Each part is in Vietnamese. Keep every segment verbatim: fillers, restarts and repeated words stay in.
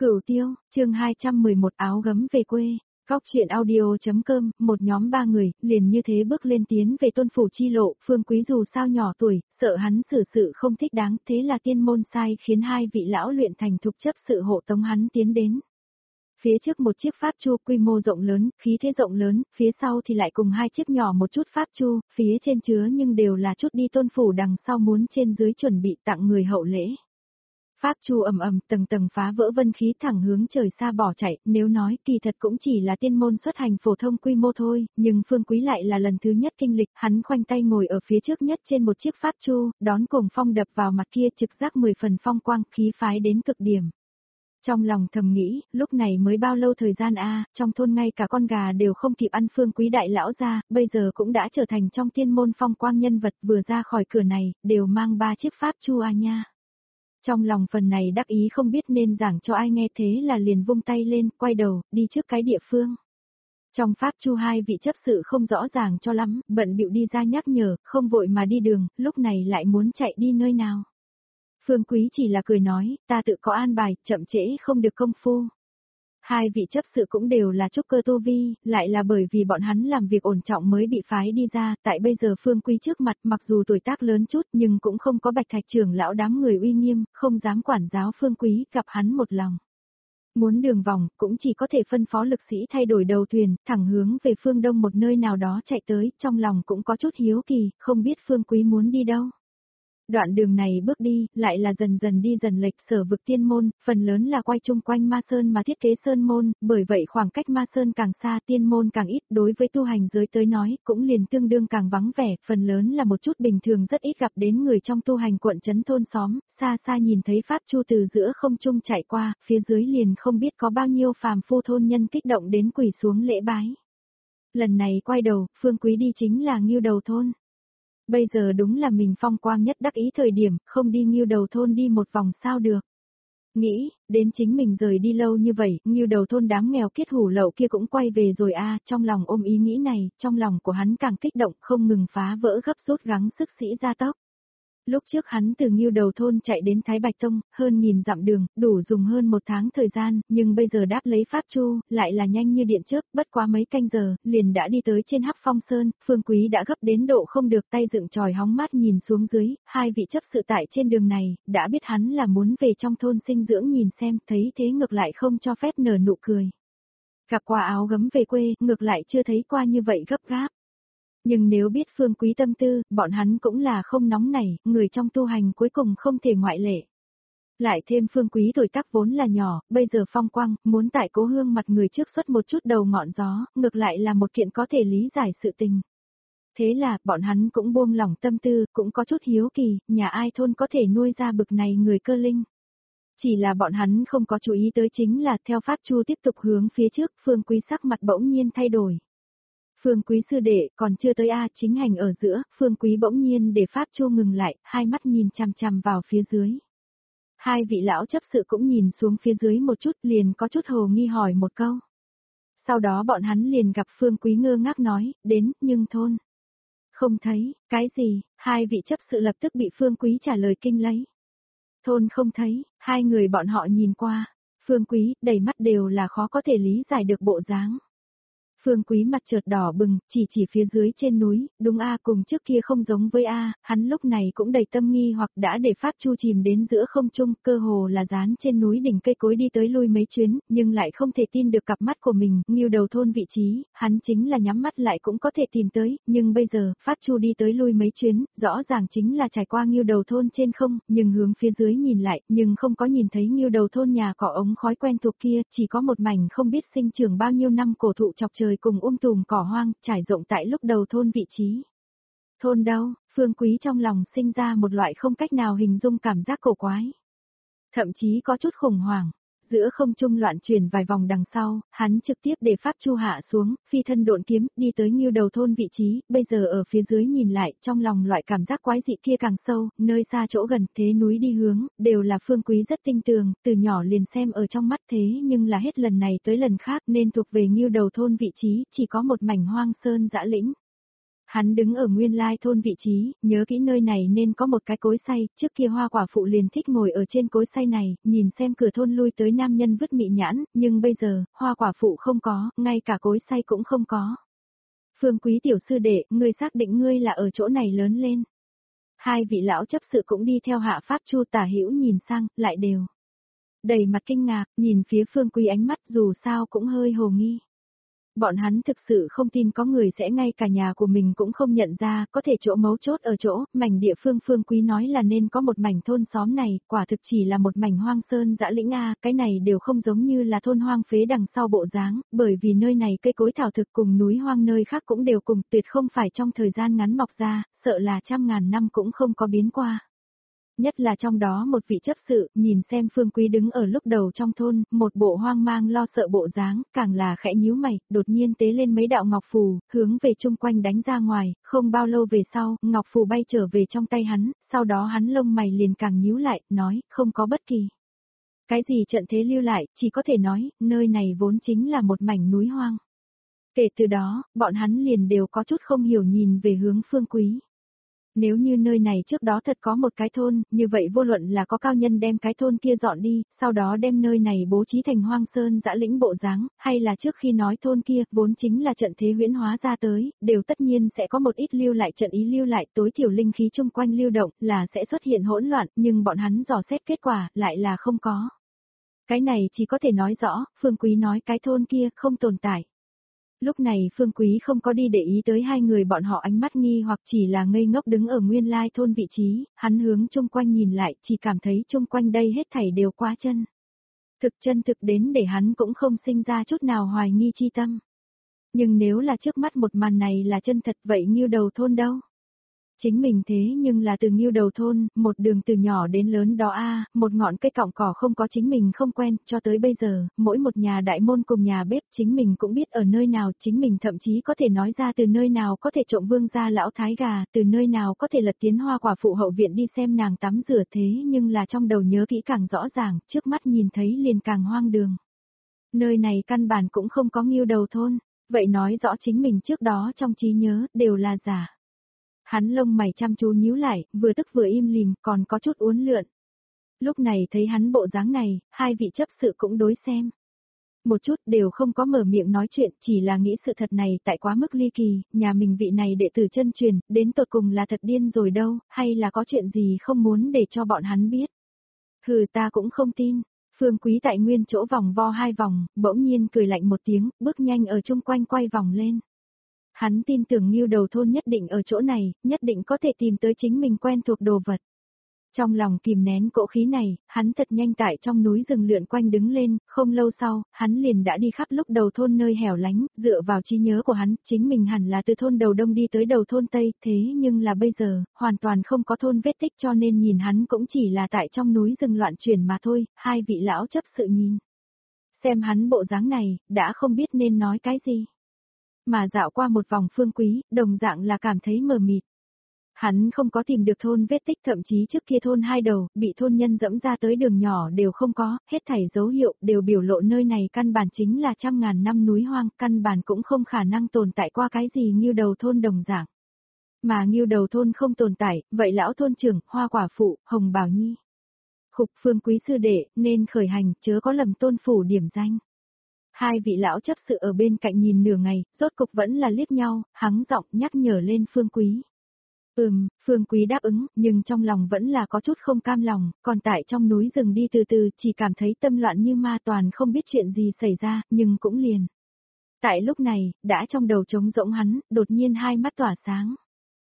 Cửu Tiêu, chương hai trăm mười một áo gấm về quê. Góc chuyện audio.com, một nhóm ba người, liền như thế bước lên tiến về Tôn phủ chi lộ. Phương Quý dù sao nhỏ tuổi, sợ hắn xử sự không thích đáng, thế là tiên môn sai khiến hai vị lão luyện thành thục chấp sự hộ tống hắn tiến đến. Phía trước một chiếc pháp chu quy mô rộng lớn, khí thế rộng lớn, phía sau thì lại cùng hai chiếc nhỏ một chút pháp chu, phía trên chứa nhưng đều là chút đi Tôn phủ đằng sau muốn trên dưới chuẩn bị tặng người hậu lễ. Pháp chu ầm ầm tầng tầng phá vỡ vân khí thẳng hướng trời xa bỏ chạy, nếu nói kỳ thật cũng chỉ là tiên môn xuất hành phổ thông quy mô thôi, nhưng Phương Quý lại là lần thứ nhất kinh lịch, hắn khoanh tay ngồi ở phía trước nhất trên một chiếc pháp chu, đón cuồng phong đập vào mặt kia trực giác mười phần phong quang, khí phái đến cực điểm. Trong lòng thầm nghĩ, lúc này mới bao lâu thời gian a, trong thôn ngay cả con gà đều không kịp ăn Phương Quý đại lão ra, bây giờ cũng đã trở thành trong tiên môn phong quang nhân vật, vừa ra khỏi cửa này, đều mang ba chiếc pháp chu a nha. Trong lòng phần này đắc ý không biết nên giảng cho ai nghe, thế là liền vung tay lên, quay đầu, đi trước cái địa phương. Trong pháp chu hai vị chấp sự không rõ ràng cho lắm, bận bịu đi ra nhắc nhở, không vội mà đi đường, lúc này lại muốn chạy đi nơi nào. Phương Quý chỉ là cười nói, ta tự có an bài, chậm trễ không được công phu. Hai vị chấp sự cũng đều là trúc cơ tu vi, lại là bởi vì bọn hắn làm việc ổn trọng mới bị phái đi ra, tại bây giờ Phương Quý trước mặt mặc dù tuổi tác lớn chút nhưng cũng không có Bạch Thạch trưởng lão đám người uy nghiêm, không dám quản giáo Phương Quý, gặp hắn một lòng. Muốn đường vòng, cũng chỉ có thể phân phó lực sĩ thay đổi đầu thuyền, thẳng hướng về phương đông một nơi nào đó chạy tới, trong lòng cũng có chút hiếu kỳ, không biết Phương Quý muốn đi đâu. Đoạn đường này bước đi, lại là dần dần đi dần lệch sở vực tiên môn, phần lớn là quay chung quanh ma sơn mà thiết kế sơn môn, bởi vậy khoảng cách ma sơn càng xa tiên môn càng ít, đối với tu hành giới tới nói, cũng liền tương đương càng vắng vẻ, phần lớn là một chút bình thường rất ít gặp đến người trong tu hành quận trấn thôn xóm, xa xa nhìn thấy pháp chu từ giữa không trung chạy qua, phía dưới liền không biết có bao nhiêu phàm phu thôn nhân kích động đến quỳ xuống lễ bái. Lần này quay đầu, Phương Quý đi chính là Ngưu Đầu thôn. Bây giờ đúng là mình phong quang nhất đắc ý thời điểm, không đi Ngưu Đầu thôn đi một vòng sao được. Nghĩ, đến chính mình rời đi lâu như vậy, Ngưu Đầu thôn đám nghèo kiết hủ lậu kia cũng quay về rồi a, trong lòng ôm ý nghĩ này, trong lòng của hắn càng kích động, không ngừng phá vỡ gấp rút gắng sức sĩ gia tốc. Lúc trước hắn từ Ngưu Đầu thôn chạy đến Thái Bạch Tông, hơn nghìn dặm đường, đủ dùng hơn một tháng thời gian, nhưng bây giờ đáp lấy pháp chu, lại là nhanh như điện chớp, bất quá mấy canh giờ, liền đã đi tới trên Hắc Phong Sơn, Phương Quý đã gấp đến độ không được, tay dựng chòi hóng mát nhìn xuống dưới, hai vị chấp sự tại trên đường này, đã biết hắn là muốn về trong thôn sinh dưỡng nhìn xem, thấy thế ngược lại không cho phép nở nụ cười. Gặp qua áo gấm về quê, ngược lại chưa thấy qua như vậy gấp gáp. Nhưng nếu biết Phương Quý tâm tư, bọn hắn cũng là không nóng nảy, người trong tu hành cuối cùng không thể ngoại lệ. Lại thêm Phương Quý tuổi tác vốn là nhỏ, bây giờ phong quang, muốn tại cố hương mặt người trước xuất một chút đầu ngọn gió, ngược lại là một kiện có thể lý giải sự tình. Thế là, bọn hắn cũng buông lỏng tâm tư, cũng có chút hiếu kỳ, nhà ai thôn có thể nuôi ra bực này người cơ linh. Chỉ là bọn hắn không có chú ý tới chính là theo pháp chu tiếp tục hướng phía trước, Phương Quý sắc mặt bỗng nhiên thay đổi. Phương Quý sư đệ, còn chưa tới a, chính hành ở giữa, Phương Quý bỗng nhiên để pháp chu ngừng lại, hai mắt nhìn chằm chằm vào phía dưới. Hai vị lão chấp sự cũng nhìn xuống phía dưới một chút, liền có chút hồ nghi hỏi một câu. Sau đó bọn hắn liền gặp Phương Quý ngơ ngác nói, đến, nhưng thôn. Không thấy, cái gì, hai vị chấp sự lập tức bị Phương Quý trả lời kinh lấy. Thôn không thấy, hai người bọn họ nhìn qua, Phương Quý, đầy mắt đều là khó có thể lý giải được bộ dáng. Phương Quý mặt chợt đỏ bừng, chỉ chỉ phía dưới trên núi, đúng a, cùng trước kia không giống với a, hắn lúc này cũng đầy tâm nghi hoặc đã để pháp chu chìm đến giữa không trung, cơ hồ là dán trên núi đỉnh cây cối đi tới lui mấy chuyến, nhưng lại không thể tin được cặp mắt của mình, Ngưu Đầu thôn vị trí, hắn chính là nhắm mắt lại cũng có thể tìm tới, nhưng bây giờ, pháp chu đi tới lui mấy chuyến, rõ ràng chính là trải qua Ngưu Đầu thôn trên không, nhưng hướng phía dưới nhìn lại, nhưng không có nhìn thấy Ngưu Đầu thôn nhà cỏ ống khói quen thuộc kia, chỉ có một mảnh không biết sinh trưởng bao nhiêu năm cổ thụ chọc trời cùng um tùm cỏ hoang, trải rộng tại lúc đầu thôn vị trí. Thôn đâu, Phương Quý trong lòng sinh ra một loại không cách nào hình dung cảm giác cổ quái. Thậm chí có chút khủng hoảng. Giữa không trung loạn chuyển vài vòng đằng sau, hắn trực tiếp để pháp chu hạ xuống, phi thân độn kiếm, đi tới Ngưu Đầu thôn vị trí, bây giờ ở phía dưới nhìn lại, trong lòng loại cảm giác quái dị kia càng sâu, nơi xa chỗ gần, thế núi đi hướng, đều là Phương Quý rất tinh tường, từ nhỏ liền xem ở trong mắt thế nhưng là hết lần này tới lần khác nên thuộc về Ngưu Đầu thôn vị trí, chỉ có một mảnh hoang sơn dã lĩnh. Hắn đứng ở nguyên lai thôn vị trí, nhớ kỹ nơi này nên có một cái cối xay, trước kia Hoa quả phụ liền thích ngồi ở trên cối xay này, nhìn xem cửa thôn lui tới nam nhân vứt mị nhãn, nhưng bây giờ, Hoa quả phụ không có, ngay cả cối xay cũng không có. Phương Quý tiểu sư đệ, ngươi xác định ngươi là ở chỗ này lớn lên. Hai vị lão chấp sự cũng đi theo Hạ Pháp Chu Tả Hữu nhìn sang, lại đều đầy mặt kinh ngạc, nhìn phía Phương Quý ánh mắt dù sao cũng hơi hồ nghi. Bọn hắn thực sự không tin có người sẽ ngay cả nhà của mình cũng không nhận ra, có thể chỗ mấu chốt ở chỗ, mảnh địa phương Phương Quý nói là nên có một mảnh thôn xóm này, quả thực chỉ là một mảnh hoang sơn dã lĩnh A, cái này đều không giống như là thôn hoang phế đằng sau bộ dáng, bởi vì nơi này cây cối thảo thực cùng núi hoang nơi khác cũng đều cùng, tuyệt không phải trong thời gian ngắn mọc ra, sợ là trăm ngàn năm cũng không có biến qua. Nhất là trong đó một vị chấp sự, nhìn xem Phương Quý đứng ở lúc đầu trong thôn, một bộ hoang mang lo sợ bộ dáng, càng là khẽ nhíu mày, đột nhiên tế lên mấy đạo ngọc phù, hướng về chung quanh đánh ra ngoài, không bao lâu về sau, ngọc phù bay trở về trong tay hắn, sau đó hắn lông mày liền càng nhíu lại, nói, không có bất kỳ. Cái gì trận thế lưu lại, chỉ có thể nói, nơi này vốn chính là một mảnh núi hoang. Kể từ đó, bọn hắn liền đều có chút không hiểu nhìn về hướng Phương Quý. Nếu như nơi này trước đó thật có một cái thôn, như vậy vô luận là có cao nhân đem cái thôn kia dọn đi, sau đó đem nơi này bố trí thành hoang sơn dã lĩnh bộ dáng, hay là trước khi nói thôn kia, vốn chính là trận thế huyễn hóa ra tới, đều tất nhiên sẽ có một ít lưu lại trận ý lưu lại tối thiểu linh khí chung quanh lưu động, là sẽ xuất hiện hỗn loạn, nhưng bọn hắn dò xét kết quả, lại là không có. Cái này chỉ có thể nói rõ, Phương Quý nói cái thôn kia không tồn tại. Lúc này Phương Quý không có đi để ý tới hai người bọn họ ánh mắt nghi hoặc chỉ là ngây ngốc đứng ở nguyên lai thôn vị trí, hắn hướng chung quanh nhìn lại, chỉ cảm thấy chung quanh đây hết thảy đều quá chân. Thực chân thực đến để hắn cũng không sinh ra chút nào hoài nghi chi tâm. Nhưng nếu là trước mắt một màn này là chân thật vậy Ngưu Đầu thôn đâu? Chính mình thế nhưng là từ Ngưu Đầu thôn, một đường từ nhỏ đến lớn đó a, một ngọn cây cọng cỏ không có chính mình không quen, cho tới bây giờ, mỗi một nhà đại môn cùng nhà bếp chính mình cũng biết ở nơi nào, chính mình thậm chí có thể nói ra từ nơi nào có thể trộm vương gia lão thái gà, từ nơi nào có thể lật tiến Hoa quả phụ hậu viện đi xem nàng tắm rửa thế nhưng là trong đầu nhớ kỹ càng rõ ràng, trước mắt nhìn thấy liền càng hoang đường. Nơi này căn bản cũng không có Ngưu Đầu thôn, vậy nói rõ chính mình trước đó trong trí nhớ đều là giả. Hắn lông mày chăm chú nhíu lại, vừa tức vừa im lìm, còn có chút uốn lượn. Lúc này thấy hắn bộ dáng này, hai vị chấp sự cũng đối xem. Một chút đều không có mở miệng nói chuyện, chỉ là nghĩ sự thật này tại quá mức ly kỳ, nhà mình vị này đệ tử chân truyền, đến tột cùng là thật điên rồi đâu, hay là có chuyện gì không muốn để cho bọn hắn biết. Hừ ta cũng không tin. Phương Quý tại nguyên chỗ vòng vo hai vòng, bỗng nhiên cười lạnh một tiếng, bước nhanh ở chung quanh quay vòng lên. Hắn tin tưởng Ngưu Đầu thôn nhất định ở chỗ này, nhất định có thể tìm tới chính mình quen thuộc đồ vật. Trong lòng kìm nén cỗ khí này, hắn thật nhanh tại trong núi rừng lượn quanh đứng lên, không lâu sau, hắn liền đã đi khắp lúc đầu thôn nơi hẻo lánh, dựa vào trí nhớ của hắn, chính mình hẳn là từ thôn đầu đông đi tới đầu thôn tây, thế nhưng là bây giờ, hoàn toàn không có thôn vết tích cho nên nhìn hắn cũng chỉ là tại trong núi rừng loạn chuyển mà thôi, hai vị lão chấp sự nhìn. Xem hắn bộ dáng này, đã không biết nên nói cái gì. Mà dạo qua một vòng Phương Quý, đồng dạng là cảm thấy mờ mịt. Hắn không có tìm được thôn vết tích thậm chí trước kia thôn hai đầu, bị thôn nhân dẫm ra tới đường nhỏ đều không có, hết thảy dấu hiệu đều biểu lộ nơi này căn bản chính là trăm ngàn năm núi hoang, căn bản cũng không khả năng tồn tại qua cái gì Ngưu Đầu thôn đồng dạng. Mà Ngưu Đầu thôn không tồn tại, vậy lão thôn trưởng, Hoa quả phụ, Hồng Bảo Nhi. Khục Phương Quý sư đệ, nên khởi hành, chớ có lầm tôn phủ điểm danh. Hai vị lão chấp sự ở bên cạnh nhìn nửa ngày, rốt cục vẫn là liếc nhau, hắng giọng nhắc nhở lên Phương Quý. Ừm, Phương Quý đáp ứng, nhưng trong lòng vẫn là có chút không cam lòng, còn tại trong núi rừng đi từ từ, chỉ cảm thấy tâm loạn như ma toàn không biết chuyện gì xảy ra, nhưng cũng liền. Tại lúc này, đã trong đầu trống rỗng hắn, đột nhiên hai mắt tỏa sáng.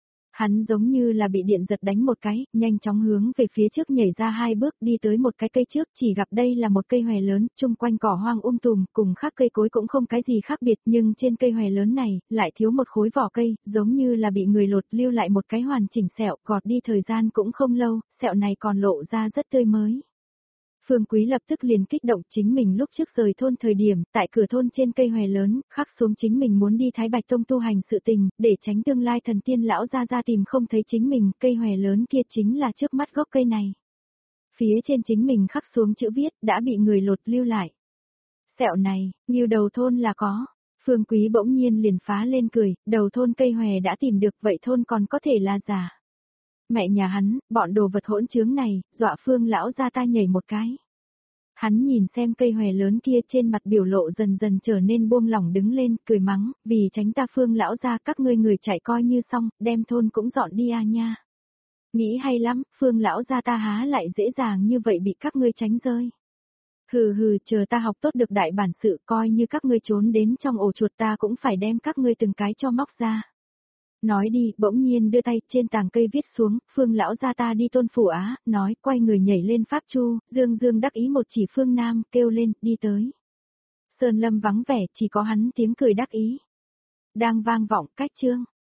Hắn giống như là bị điện giật đánh một cái, nhanh chóng hướng về phía trước nhảy ra hai bước đi tới một cái cây trước, chỉ gặp đây là một cây hòe lớn, chung quanh cỏ hoang um tùm, cùng khác cây cối cũng không cái gì khác biệt, nhưng trên cây hòe lớn này, lại thiếu một khối vỏ cây, giống như là bị người lột lưu lại một cái hoàn chỉnh sẹo, gọt đi thời gian cũng không lâu, sẹo này còn lộ ra rất tươi mới. Phương Quý lập tức liền kích động chính mình lúc trước rời thôn thời điểm, tại cửa thôn trên cây hòe lớn, khắc xuống chính mình muốn đi Thái Bạch Tông tu hành sự tình, để tránh tương lai thần tiên lão ra ra tìm không thấy chính mình, cây hòe lớn kia chính là trước mắt gốc cây này. Phía trên chính mình khắc xuống chữ viết, đã bị người lột lưu lại. Sẹo này, Ngưu Đầu thôn là có. Phương Quý bỗng nhiên liền phá lên cười, đầu thôn cây hòe đã tìm được, vậy thôn còn có thể là giả. Mẹ nhà hắn, bọn đồ vật hỗn trướng này, dọa Phương lão gia ta nhảy một cái. Hắn nhìn xem cây hòe lớn kia trên mặt biểu lộ dần dần trở nên buông lỏng đứng lên, cười mắng, vì tránh ta Phương lão gia các ngươi người chạy coi như xong, đem thôn cũng dọn đi à nha. Nghĩ hay lắm, Phương lão gia ta há lại dễ dàng như vậy bị các ngươi tránh rơi. Hừ hừ, chờ ta học tốt được đại bản sự, coi như các ngươi trốn đến trong ổ chuột ta cũng phải đem các ngươi từng cái cho móc ra. Nói đi, bỗng nhiên đưa tay trên tàng cây viết xuống, Phương lão gia ta đi tôn phủ á, nói, quay người nhảy lên pháp chu, dương dương đắc ý một chỉ Phương Nam, kêu lên, đi tới. Sơn Lâm vắng vẻ, chỉ có hắn tiếng cười đắc ý. Đang vang vọng cách chương.